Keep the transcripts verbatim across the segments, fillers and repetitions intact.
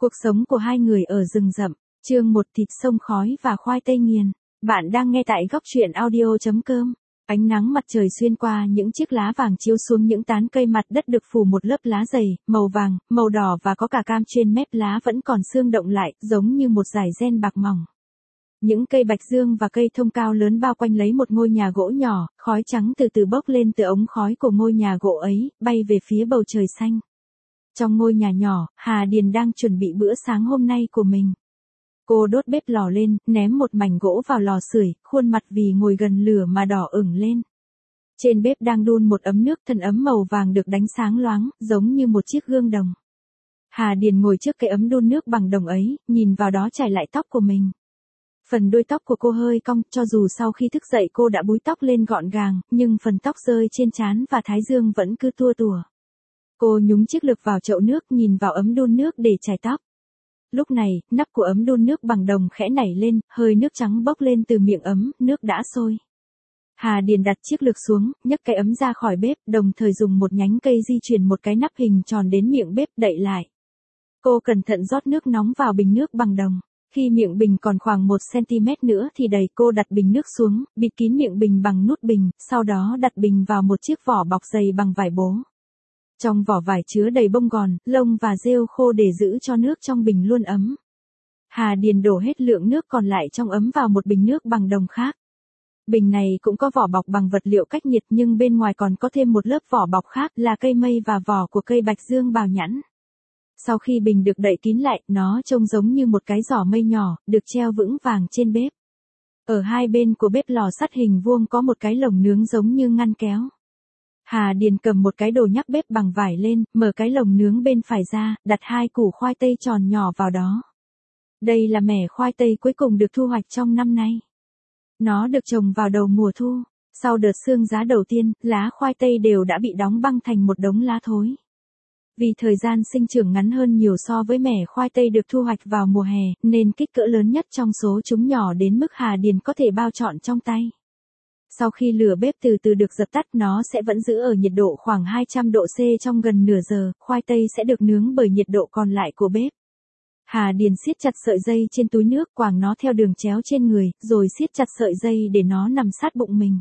Cuộc sống của hai người ở rừng rậm, chương một thịt sông khói và khoai tây nghiền. Bạn đang nghe tại góc truyện audio chấm com. Ánh nắng mặt trời xuyên qua những chiếc lá vàng chiếu xuống những tán cây, mặt đất được phủ một lớp lá dày, màu vàng, màu đỏ và có cả cam, trên mép lá vẫn còn xương động lại, giống như một dải ren bạc mỏng. Những cây bạch dương và cây thông cao lớn bao quanh lấy một ngôi nhà gỗ nhỏ, khói trắng từ từ bốc lên từ ống khói của ngôi nhà gỗ ấy, bay về phía bầu trời xanh. Trong ngôi nhà nhỏ, Hà Điền đang chuẩn bị bữa sáng hôm nay của mình. Cô đốt bếp lò lên, ném một mảnh gỗ vào lò sưởi, khuôn mặt vì ngồi gần lửa mà đỏ ửng lên. Trên bếp đang đun một ấm nước thân ấm màu vàng được đánh sáng loáng, giống như một chiếc gương đồng. Hà Điền ngồi trước cái ấm đun nước bằng đồng ấy, nhìn vào đó chải lại tóc của mình. Phần đuôi tóc của cô hơi cong, cho dù sau khi thức dậy cô đã búi tóc lên gọn gàng, nhưng phần tóc rơi trên trán và thái dương vẫn cứ tua tủa. Cô nhúng chiếc lược vào chậu nước, nhìn vào ấm đun nước để chải tóc. Lúc này, nắp của ấm đun nước bằng đồng khẽ nảy lên, hơi nước trắng bốc lên từ miệng ấm, nước đã sôi. Hà Điền đặt chiếc lược xuống, nhấc cái ấm ra khỏi bếp, đồng thời dùng một nhánh cây di chuyển một cái nắp hình tròn đến miệng bếp, đậy lại. Cô cẩn thận rót nước nóng vào bình nước bằng đồng. Khi miệng bình còn khoảng một xăng-ti-mét nữa thì đầy, cô đặt bình nước xuống, bịt kín miệng bình bằng nút bình, sau đó đặt bình vào một chiếc vỏ bọc dày bằng vải bố. Trong vỏ vải chứa đầy bông gòn, lông và rêu khô để giữ cho nước trong bình luôn ấm. Hà Điền đổ hết lượng nước còn lại trong ấm vào một bình nước bằng đồng khác. Bình này cũng có vỏ bọc bằng vật liệu cách nhiệt, nhưng bên ngoài còn có thêm một lớp vỏ bọc khác là cây mây và vỏ của cây bạch dương bào nhẵn. Sau khi bình được đậy kín lại, nó trông giống như một cái giỏ mây nhỏ, được treo vững vàng trên bếp. Ở hai bên của bếp lò sắt hình vuông có một cái lồng nướng giống như ngăn kéo. Hà Điền cầm một cái đồ nhắc bếp bằng vải lên, mở cái lồng nướng bên phải ra, đặt hai củ khoai tây tròn nhỏ vào đó. Đây là mẻ khoai tây cuối cùng được thu hoạch trong năm nay. Nó được trồng vào đầu mùa thu. Sau đợt sương giá đầu tiên, lá khoai tây đều đã bị đóng băng thành một đống lá thối. Vì thời gian sinh trưởng ngắn hơn nhiều so với mẻ khoai tây được thu hoạch vào mùa hè, nên kích cỡ lớn nhất trong số chúng nhỏ đến mức Hà Điền có thể bao trọn trong tay. Sau khi lửa bếp từ từ được dập tắt, nó sẽ vẫn giữ ở nhiệt độ khoảng hai trăm độ C trong gần nửa giờ, khoai tây sẽ được nướng bởi nhiệt độ còn lại của bếp. Hà Điền siết chặt sợi dây trên túi nước, quàng nó theo đường chéo trên người, rồi siết chặt sợi dây để nó nằm sát bụng mình.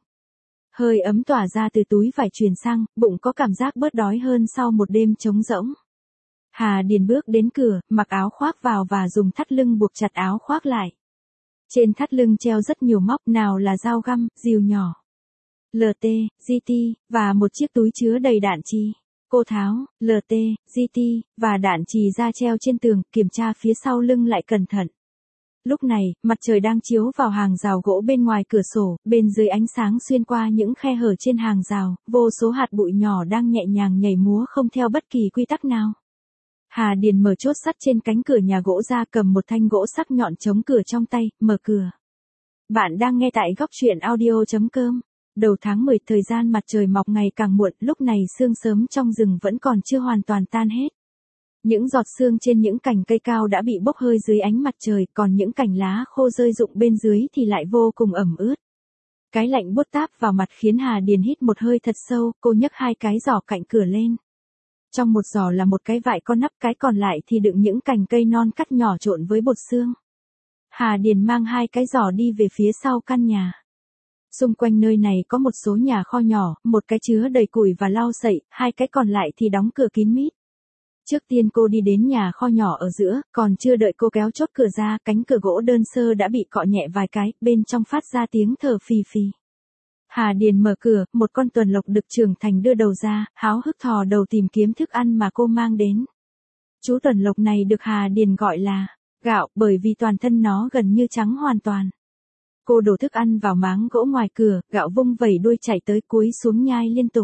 Hơi ấm tỏa ra từ túi vải truyền sang, bụng có cảm giác bớt đói hơn sau một đêm trống rỗng. Hà Điền bước đến cửa, mặc áo khoác vào và dùng thắt lưng buộc chặt áo khoác lại. Trên thắt lưng treo rất nhiều móc, nào là dao găm, rìu nhỏ, lờ tê, giê tê, và một chiếc túi chứa đầy đạn chì. Cô tháo lờ tê, giê tê, và đạn chì ra treo trên tường, kiểm tra phía sau lưng lại cẩn thận. Lúc này, mặt trời đang chiếu vào hàng rào gỗ bên ngoài cửa sổ, bên dưới ánh sáng xuyên qua những khe hở trên hàng rào, vô số hạt bụi nhỏ đang nhẹ nhàng nhảy múa không theo bất kỳ quy tắc nào. Hà Điền mở chốt sắt trên cánh cửa nhà gỗ ra, cầm một thanh gỗ sắc nhọn chống cửa trong tay, mở cửa. Bạn đang nghe tại góc truyện audio chấm com. Đầu tháng mười, thời gian mặt trời mọc ngày càng muộn, lúc này sương sớm trong rừng vẫn còn chưa hoàn toàn tan hết. Những giọt sương trên những cành cây cao đã bị bốc hơi dưới ánh mặt trời, còn những cành lá khô rơi rụng bên dưới thì lại vô cùng ẩm ướt. Cái lạnh buốt táp vào mặt khiến Hà Điền hít một hơi thật sâu, cô nhấc hai cái giỏ cạnh cửa lên. Trong một giỏ là một cái vải con nắp, cái còn lại thì đựng những cành cây non cắt nhỏ trộn với bột xương. Hà Điền mang hai cái giỏ đi về phía sau căn nhà. Xung quanh nơi này có một số nhà kho nhỏ, một cái chứa đầy củi và lau sậy, hai cái còn lại thì đóng cửa kín mít. Trước tiên cô đi đến nhà kho nhỏ ở giữa, còn chưa đợi cô kéo chốt cửa ra, cánh cửa gỗ đơn sơ đã bị cọ nhẹ vài cái, bên trong phát ra tiếng thở phì phì. Hà Điền mở cửa, một con tuần lộc đực trưởng thành đưa đầu ra, háo hức thò đầu tìm kiếm thức ăn mà cô mang đến. Chú tuần lộc này được Hà Điền gọi là gạo, bởi vì toàn thân nó gần như trắng hoàn toàn. Cô đổ thức ăn vào máng gỗ ngoài cửa, gạo vung vẩy đuôi chạy tới cúi xuống nhai liên tục.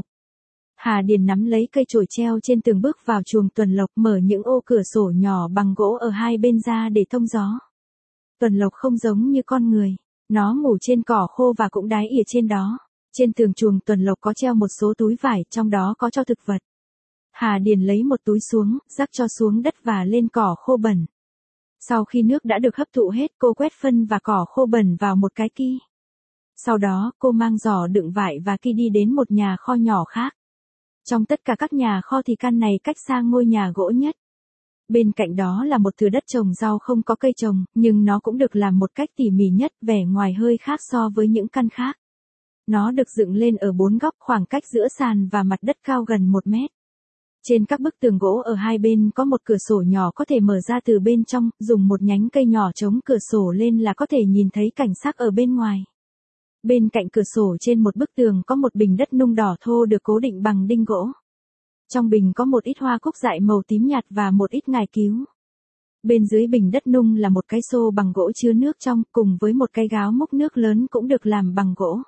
Hà Điền nắm lấy cây chổi treo trên tường, bước vào chuồng tuần lộc, mở những ô cửa sổ nhỏ bằng gỗ ở hai bên ra để thông gió. Tuần lộc không giống như con người, nó ngủ trên cỏ khô và cũng đái ỉa trên đó. Trên tường chuồng tuần lộc có treo một số túi vải, trong đó có cho thực vật. Hà Điền lấy một túi xuống, rắc cho xuống đất và lên cỏ khô bẩn. Sau khi nước đã được hấp thụ hết, cô quét phân và cỏ khô bẩn vào một cái ki. Sau đó, cô mang giỏ đựng vải và ki đi đến một nhà kho nhỏ khác. Trong tất cả các nhà kho thì căn này cách xa ngôi nhà gỗ nhất. Bên cạnh đó là một thửa đất trồng rau không có cây trồng, nhưng nó cũng được làm một cách tỉ mỉ nhất, vẻ ngoài hơi khác so với những căn khác. Nó được dựng lên ở bốn góc, khoảng cách giữa sàn và mặt đất cao gần một mét. Trên các bức tường gỗ ở hai bên có một cửa sổ nhỏ có thể mở ra từ bên trong, dùng một nhánh cây nhỏ chống cửa sổ lên là có thể nhìn thấy cảnh sắc ở bên ngoài. Bên cạnh cửa sổ trên một bức tường có một bình đất nung đỏ thô được cố định bằng đinh gỗ. Trong bình có một ít hoa cúc dại màu tím nhạt và một ít ngải cứu. Bên dưới bình đất nung là một cái xô bằng gỗ chứa nước trong, cùng với một cái gáo múc nước lớn cũng được làm bằng gỗ.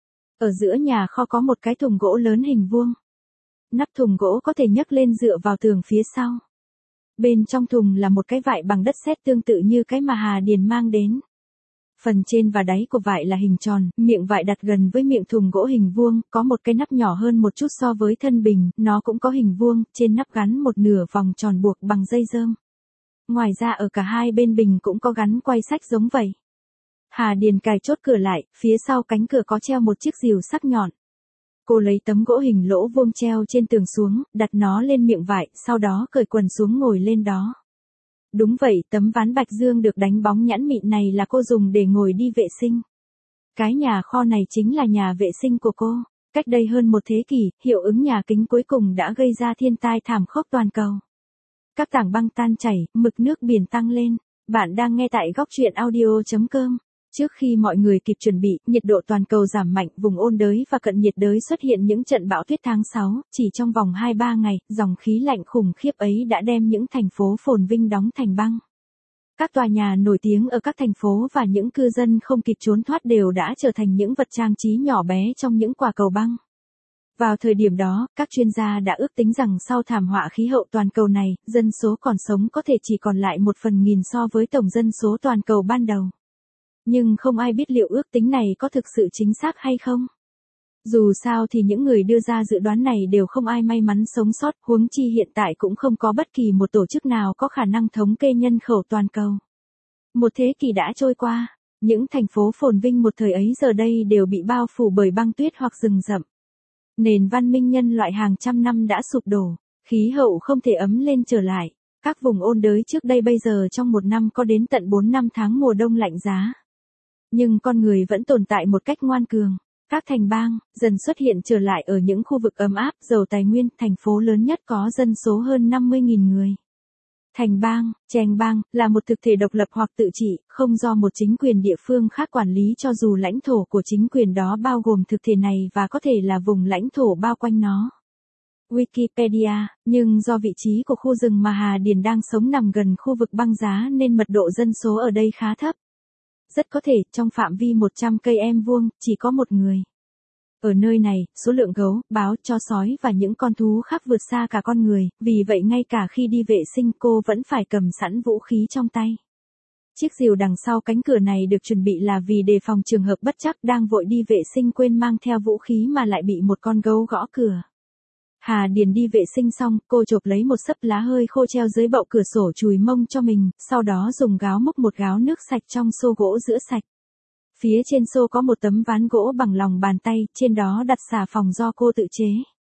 Ở giữa nhà kho có một cái thùng gỗ lớn hình vuông. Nắp thùng gỗ có thể nhấc lên dựa vào tường phía sau. Bên trong thùng là một cái vại bằng đất sét tương tự như cái mà Hà Điền mang đến. Phần trên và đáy của vại là hình tròn, miệng vại đặt gần với miệng thùng gỗ hình vuông, có một cái nắp nhỏ hơn một chút so với thân bình, nó cũng có hình vuông, trên nắp gắn một nửa vòng tròn buộc bằng dây rơm. Ngoài ra ở cả hai bên bình cũng có gắn quay sách giống vậy. Hà Điền cài chốt cửa lại, phía sau cánh cửa có treo một chiếc rìu sắc nhọn. Cô lấy tấm gỗ hình lỗ vuông treo trên tường xuống, đặt nó lên miệng vại, sau đó cởi quần xuống ngồi lên đó. Đúng vậy, tấm ván bạch dương được đánh bóng nhẵn mịn này là cô dùng để ngồi đi vệ sinh. Cái nhà kho này chính là nhà vệ sinh của cô. Cách đây hơn một thế kỷ, hiệu ứng nhà kính cuối cùng đã gây ra thiên tai thảm khốc toàn cầu. Các tảng băng tan chảy, mực nước biển tăng lên. Bạn đang nghe tại góc truyện audio chấm com. Trước khi mọi người kịp chuẩn bị, nhiệt độ toàn cầu giảm mạnh, vùng ôn đới và cận nhiệt đới xuất hiện những trận bão tuyết tháng sáu, chỉ trong vòng hai ba ngày, dòng khí lạnh khủng khiếp ấy đã đem những thành phố phồn vinh đóng thành băng. Các tòa nhà nổi tiếng ở các thành phố và những cư dân không kịp trốn thoát đều đã trở thành những vật trang trí nhỏ bé trong những quả cầu băng. Vào thời điểm đó, các chuyên gia đã ước tính rằng sau thảm họa khí hậu toàn cầu này, dân số còn sống có thể chỉ còn lại một phần nghìn so với tổng dân số toàn cầu ban đầu. Nhưng không ai biết liệu ước tính này có thực sự chính xác hay không. Dù sao thì những người đưa ra dự đoán này đều không ai may mắn sống sót, huống chi hiện tại cũng không có bất kỳ một tổ chức nào có khả năng thống kê nhân khẩu toàn cầu. Một thế kỷ đã trôi qua, những thành phố phồn vinh một thời ấy giờ đây đều bị bao phủ bởi băng tuyết hoặc rừng rậm. Nền văn minh nhân loại hàng trăm năm đã sụp đổ, khí hậu không thể ấm lên trở lại. Các vùng ôn đới trước đây bây giờ trong một năm có đến tận bốn năm tháng mùa đông lạnh giá. Nhưng con người vẫn tồn tại một cách ngoan cường. Các thành bang dần xuất hiện trở lại ở những khu vực ấm áp, giàu tài nguyên, thành phố lớn nhất có dân số hơn năm mươi nghìn người. Thành bang, cheng bang, là một thực thể độc lập hoặc tự trị, không do một chính quyền địa phương khác quản lý cho dù lãnh thổ của chính quyền đó bao gồm thực thể này và có thể là vùng lãnh thổ bao quanh nó. Wikipedia, nhưng do vị trí của khu rừng mà Hà Điền đang sống nằm gần khu vực băng giá nên mật độ dân số ở đây khá thấp. Rất có thể, trong phạm vi một trăm cây em vuông, chỉ có một người. Ở nơi này, số lượng gấu, báo, chó sói và những con thú khác vượt xa cả con người, vì vậy ngay cả khi đi vệ sinh cô vẫn phải cầm sẵn vũ khí trong tay. Chiếc rìu đằng sau cánh cửa này được chuẩn bị là vì đề phòng trường hợp bất trắc đang vội đi vệ sinh quên mang theo vũ khí mà lại bị một con gấu gõ cửa. Hà Điền đi vệ sinh xong, cô chộp lấy một xấp lá hơi khô treo dưới bậu cửa sổ chùi mông cho mình, sau đó dùng gáo múc một gáo nước sạch trong xô gỗ rửa sạch. Phía trên xô có một tấm ván gỗ bằng lòng bàn tay, trên đó đặt xà phòng do cô tự chế.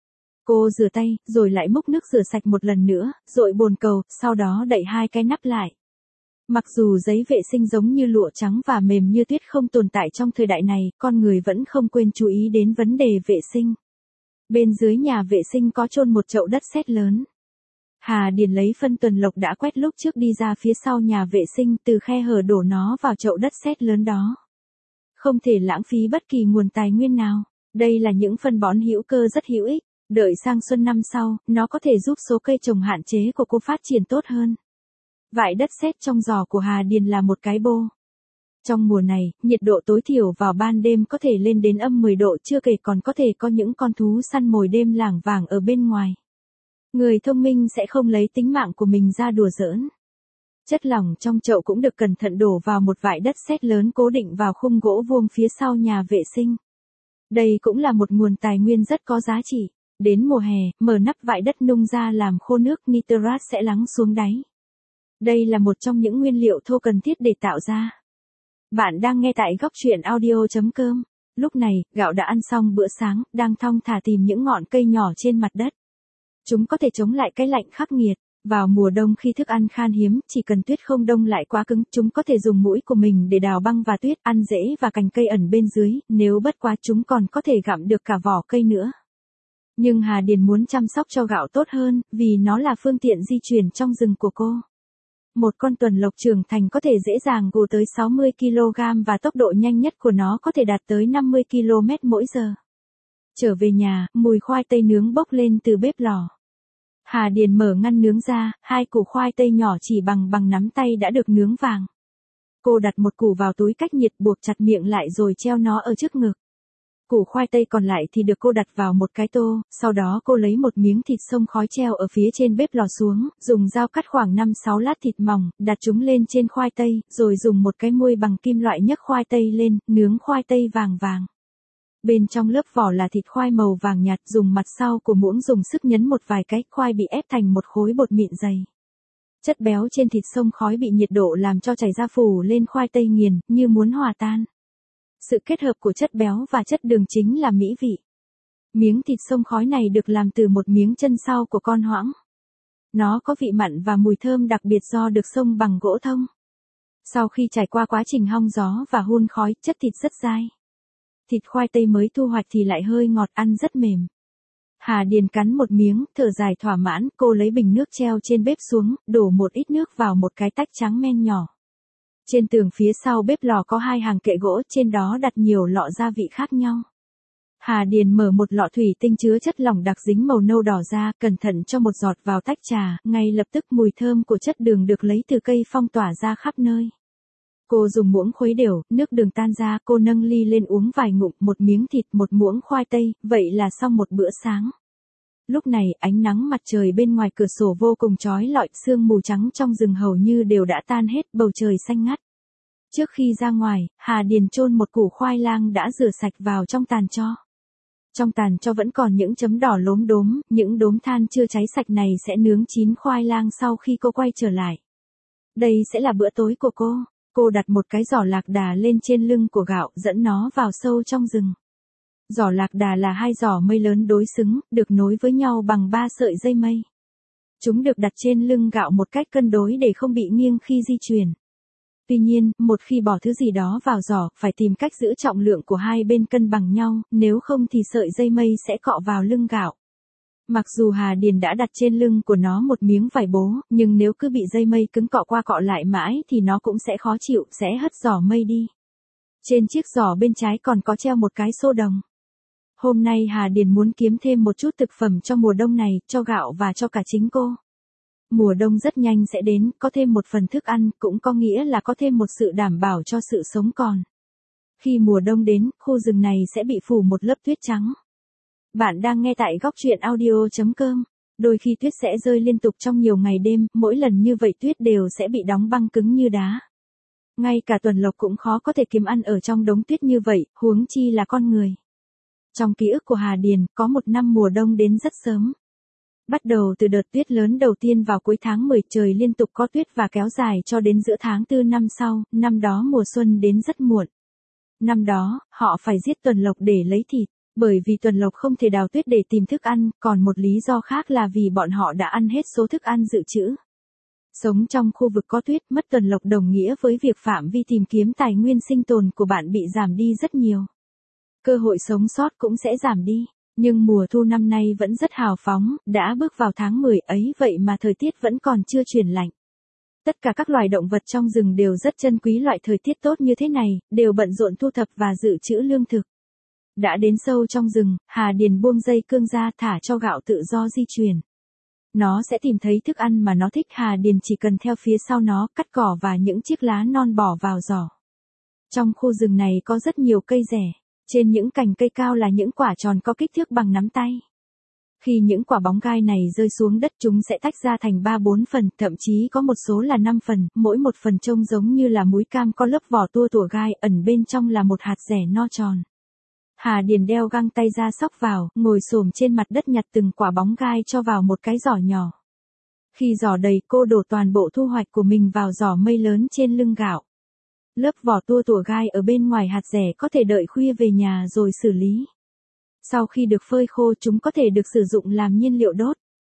Cô rửa tay, rồi lại múc nước rửa sạch một lần nữa, dội bồn cầu, sau đó đậy hai cái nắp lại. Mặc dù giấy vệ sinh giống như lụa trắng và mềm như tuyết không tồn tại trong thời đại này, con người vẫn không quên chú ý đến vấn đề vệ sinh. Bên dưới nhà vệ sinh có chôn một chậu đất sét lớn. Hà Điền lấy phân tuần lộc đã quét lúc trước đi ra phía sau nhà vệ sinh, từ khe hở đổ nó vào chậu đất sét lớn đó. Không thể lãng phí bất kỳ nguồn tài nguyên nào. Đây là những phân bón hữu cơ rất hữu ích. Đợi sang xuân năm sau, nó có thể giúp số cây trồng hạn chế của cô phát triển tốt hơn. Vải đất sét trong giỏ của Hà Điền là một cái bô. Trong mùa này, nhiệt độ tối thiểu vào ban đêm có thể lên đến âm mười độ, chưa kể còn có thể có những con thú săn mồi đêm lảng vảng ở bên ngoài. Người thông minh sẽ không lấy tính mạng của mình ra đùa giỡn. Chất lỏng trong chậu cũng được cẩn thận đổ vào một vại đất sét lớn cố định vào khung gỗ vuông phía sau nhà vệ sinh. Đây cũng là một nguồn tài nguyên rất có giá trị. Đến mùa hè, mở nắp vại đất nung ra làm khô nước, nitrat sẽ lắng xuống đáy. Đây là một trong những nguyên liệu thô cần thiết để tạo ra. Bạn đang nghe tại góc truyện audio chấm com. Lúc này, gạo đã ăn xong bữa sáng, đang thong thả tìm những ngọn cây nhỏ trên mặt đất. Chúng có thể chống lại cái lạnh khắc nghiệt. Vào mùa đông khi thức ăn khan hiếm, chỉ cần tuyết không đông lại quá cứng, chúng có thể dùng mũi của mình để đào băng và tuyết, ăn rễ và cành cây ẩn bên dưới, nếu bất quá chúng còn có thể gặm được cả vỏ cây nữa. Nhưng Hà Điền muốn chăm sóc cho gạo tốt hơn, vì nó là phương tiện di chuyển trong rừng của cô. Một con tuần lộc trưởng thành có thể dễ dàng gù tới sáu mươi ki lô gam và tốc độ nhanh nhất của nó có thể đạt tới năm mươi ki lô mét mỗi giờ. Trở về nhà, mùi khoai tây nướng bốc lên từ bếp lò. Hà Điền mở ngăn nướng ra, hai củ khoai tây nhỏ chỉ bằng bằng nắm tay đã được nướng vàng. Cô đặt một củ vào túi cách nhiệt buộc chặt miệng lại rồi treo nó ở trước ngực. Củ khoai tây còn lại thì được cô đặt vào một cái tô, sau đó cô lấy một miếng thịt xông khói treo ở phía trên bếp lò xuống, dùng dao cắt khoảng năm sáu lát thịt mỏng, đặt chúng lên trên khoai tây, rồi dùng một cái muôi bằng kim loại nhấc khoai tây lên, nướng khoai tây vàng vàng. Bên trong lớp vỏ là thịt khoai màu vàng nhạt, dùng mặt sau của muỗng dùng sức nhấn một vài cái, khoai bị ép thành một khối bột mịn dày. Chất béo trên thịt xông khói bị nhiệt độ làm cho chảy ra phủ lên khoai tây nghiền, như muốn hòa tan. Sự kết hợp của chất béo và chất đường chính là mỹ vị. Miếng thịt xông khói này được làm từ một miếng chân sau của con hoãng. Nó có vị mặn và mùi thơm đặc biệt do được xông bằng gỗ thông. Sau khi trải qua quá trình hong gió và hun khói, chất thịt rất dai. Thịt khoai tây mới thu hoạch thì lại hơi ngọt, ăn rất mềm. Hà Điền cắn một miếng, thở dài thỏa mãn, cô lấy bình nước treo trên bếp xuống, đổ một ít nước vào một cái tách trắng men nhỏ. Trên tường phía sau bếp lò có hai hàng kệ gỗ, trên đó đặt nhiều lọ gia vị khác nhau. Hà Điền mở một lọ thủy tinh chứa chất lỏng đặc dính màu nâu đỏ ra, cẩn thận cho một giọt vào tách trà, ngay lập tức mùi thơm của chất đường được lấy từ cây phong tỏa ra khắp nơi. Cô dùng muỗng khuấy đều, nước đường tan ra, cô nâng ly lên uống vài ngụm, một miếng thịt, một muỗng khoai tây, vậy là xong một bữa sáng. Lúc này, ánh nắng mặt trời bên ngoài cửa sổ vô cùng chói lọi, sương mù trắng trong rừng hầu như đều đã tan hết, bầu trời xanh ngắt. Trước khi ra ngoài, Hà Điền chôn một củ khoai lang đã rửa sạch vào trong tàn tro. Trong tàn tro vẫn còn những chấm đỏ lốm đốm, những đốm than chưa cháy sạch này sẽ nướng chín khoai lang sau khi cô quay trở lại. Đây sẽ là bữa tối của cô. Cô đặt một cái giỏ lạc đà lên trên lưng của gạo, dẫn nó vào sâu trong rừng. Giỏ lạc đà là hai giỏ mây lớn đối xứng, được nối với nhau bằng ba sợi dây mây. Chúng được đặt trên lưng gạo một cách cân đối để không bị nghiêng khi di chuyển. Tuy nhiên, một khi bỏ thứ gì đó vào giỏ, phải tìm cách giữ trọng lượng của hai bên cân bằng nhau, nếu không thì sợi dây mây sẽ cọ vào lưng gạo. Mặc dù Hà Điền đã đặt trên lưng của nó một miếng vải bố, nhưng nếu cứ bị dây mây cứng cọ qua cọ lại mãi thì nó cũng sẽ khó chịu, sẽ hất giỏ mây đi. Trên chiếc giỏ bên trái còn có treo một cái xô đồng. Hôm nay Hà Điền muốn kiếm thêm một chút thực phẩm cho mùa đông này, cho gạo và cho cả chính cô. Mùa đông rất nhanh sẽ đến, có thêm một phần thức ăn, cũng có nghĩa là có thêm một sự đảm bảo cho sự sống còn. Khi mùa đông đến, khu rừng này sẽ bị phủ một lớp tuyết trắng. Bạn đang nghe tại góc truyện audio chấm com. Đôi khi tuyết sẽ rơi liên tục trong nhiều ngày đêm, mỗi lần như vậy tuyết đều sẽ bị đóng băng cứng như đá. Ngay cả tuần lộc cũng khó có thể kiếm ăn ở trong đống tuyết như vậy, huống chi là con người. Trong ký ức của Hà Điền, có một năm mùa đông đến rất sớm. Bắt đầu từ đợt tuyết lớn đầu tiên vào cuối tháng mười, trời liên tục có tuyết và kéo dài cho đến giữa tháng tư năm sau, năm đó mùa xuân đến rất muộn. Năm đó, họ phải giết tuần lộc để lấy thịt, bởi vì tuần lộc không thể đào tuyết để tìm thức ăn, còn một lý do khác là vì bọn họ đã ăn hết số thức ăn dự trữ. Sống trong khu vực có tuyết, mất tuần lộc đồng nghĩa với việc phạm vi tìm kiếm tài nguyên sinh tồn của bạn bị giảm đi rất nhiều. Cơ hội sống sót cũng sẽ giảm đi. Nhưng mùa thu năm nay vẫn rất hào phóng, đã bước vào tháng mười ấy vậy mà thời tiết vẫn còn chưa chuyển lạnh. Tất cả các loài động vật trong rừng đều rất trân quý loại thời tiết tốt như thế này, đều bận rộn thu thập và dự trữ lương thực. Đã đến sâu trong rừng, Hà Điền buông dây cương ra thả cho gạo tự do di chuyển. Nó sẽ tìm thấy thức ăn mà nó thích, Hà Điền chỉ cần theo phía sau nó, cắt cỏ và những chiếc lá non bỏ vào giỏ. Trong khu rừng này có rất nhiều cây rẻ. Trên những cành cây cao là những quả tròn có kích thước bằng nắm tay. Khi những quả bóng gai này rơi xuống đất chúng sẽ tách ra thành ba bốn phần, thậm chí có một số là năm phần, mỗi một phần trông giống như là múi cam có lớp vỏ tua tủa gai, ẩn bên trong là một hạt rẻ no tròn. Hà Điền đeo găng tay ra xóc vào, ngồi xổm trên mặt đất nhặt từng quả bóng gai cho vào một cái giỏ nhỏ. Khi giỏ đầy cô đổ toàn bộ thu hoạch của mình vào giỏ mây lớn trên lưng gạo. Lớp vỏ tua tủa gai ở bên ngoài hạt rẻ có thể đợi khuya về nhà rồi xử lý. Sau khi được phơi khô chúng có thể được sử dụng làm nhiên liệu đốt.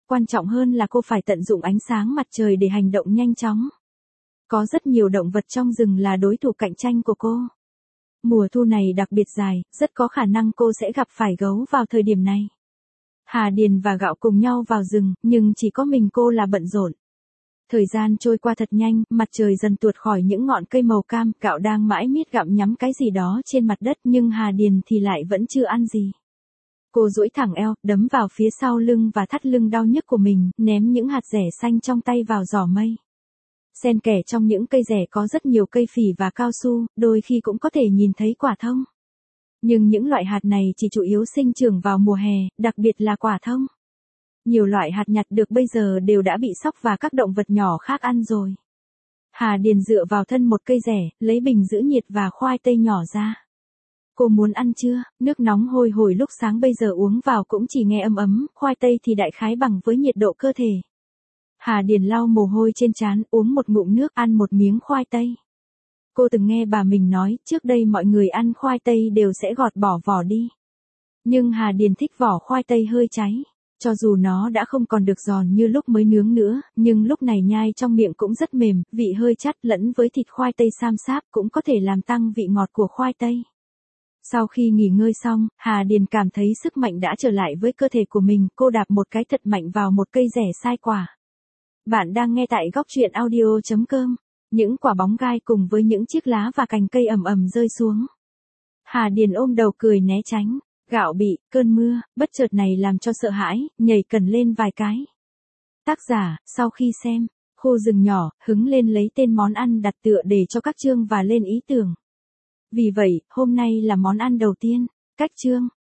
Quan trọng hơn là cô phải tận dụng ánh sáng mặt trời để hành động nhanh chóng. Có rất nhiều động vật trong rừng là đối thủ cạnh tranh của cô. Mùa thu này đặc biệt dài, rất có khả năng cô sẽ gặp phải gấu vào thời điểm này. Hà Điền và Gạo cùng nhau vào rừng, nhưng chỉ có mình cô là bận rộn. Thời gian trôi qua thật nhanh, mặt trời dần tuột khỏi những ngọn cây màu cam, Gạo đang mãi miết gặm nhắm cái gì đó trên mặt đất nhưng Hà Điền thì lại vẫn chưa ăn gì. Cô duỗi thẳng eo, đấm vào phía sau lưng và thắt lưng đau nhức của mình, ném những hạt dẻ xanh trong tay vào giỏ mây. Xen kẽ trong những cây rẻ có rất nhiều cây phỉ và cao su, đôi khi cũng có thể nhìn thấy quả thông. Nhưng những loại hạt này chỉ chủ yếu sinh trưởng vào mùa hè, đặc biệt là quả thông. Nhiều loại hạt nhặt được bây giờ đều đã bị sóc và các động vật nhỏ khác ăn rồi. Hà Điền dựa vào thân một cây rẻ, lấy bình giữ nhiệt và khoai tây nhỏ ra. Cô muốn ăn chưa? Nước nóng hôi hổi lúc sáng bây giờ uống vào cũng chỉ nghe ấm ấm, khoai tây thì đại khái bằng với nhiệt độ cơ thể. Hà Điền lau mồ hôi trên trán, uống một ngụm nước, ăn một miếng khoai tây. Cô từng nghe bà mình nói, trước đây mọi người ăn khoai tây đều sẽ gọt bỏ vỏ đi. Nhưng Hà Điền thích vỏ khoai tây hơi cháy. Cho dù nó đã không còn được giòn như lúc mới nướng nữa, nhưng lúc này nhai trong miệng cũng rất mềm, vị hơi chát lẫn với thịt khoai tây xám xáp cũng có thể làm tăng vị ngọt của khoai tây. Sau khi nghỉ ngơi xong, Hà Điền cảm thấy sức mạnh đã trở lại với cơ thể của mình, cô đạp một cái thật mạnh vào một cây rẻ sai quả. Bạn đang nghe tại góc truyện audio chấm com. Những quả bóng gai cùng với những chiếc lá và cành cây ầm ầm rơi xuống. Hà Điền ôm đầu cười né tránh. Gạo bị cơn mưa bất chợt này làm cho sợ hãi, nhảy cần lên vài cái. Tác giả, sau khi xem, khu rừng nhỏ, hứng lên lấy tên món ăn đặt tựa để cho các chương và lên ý tưởng. Vì vậy, hôm nay là món ăn đầu tiên. Cách chương,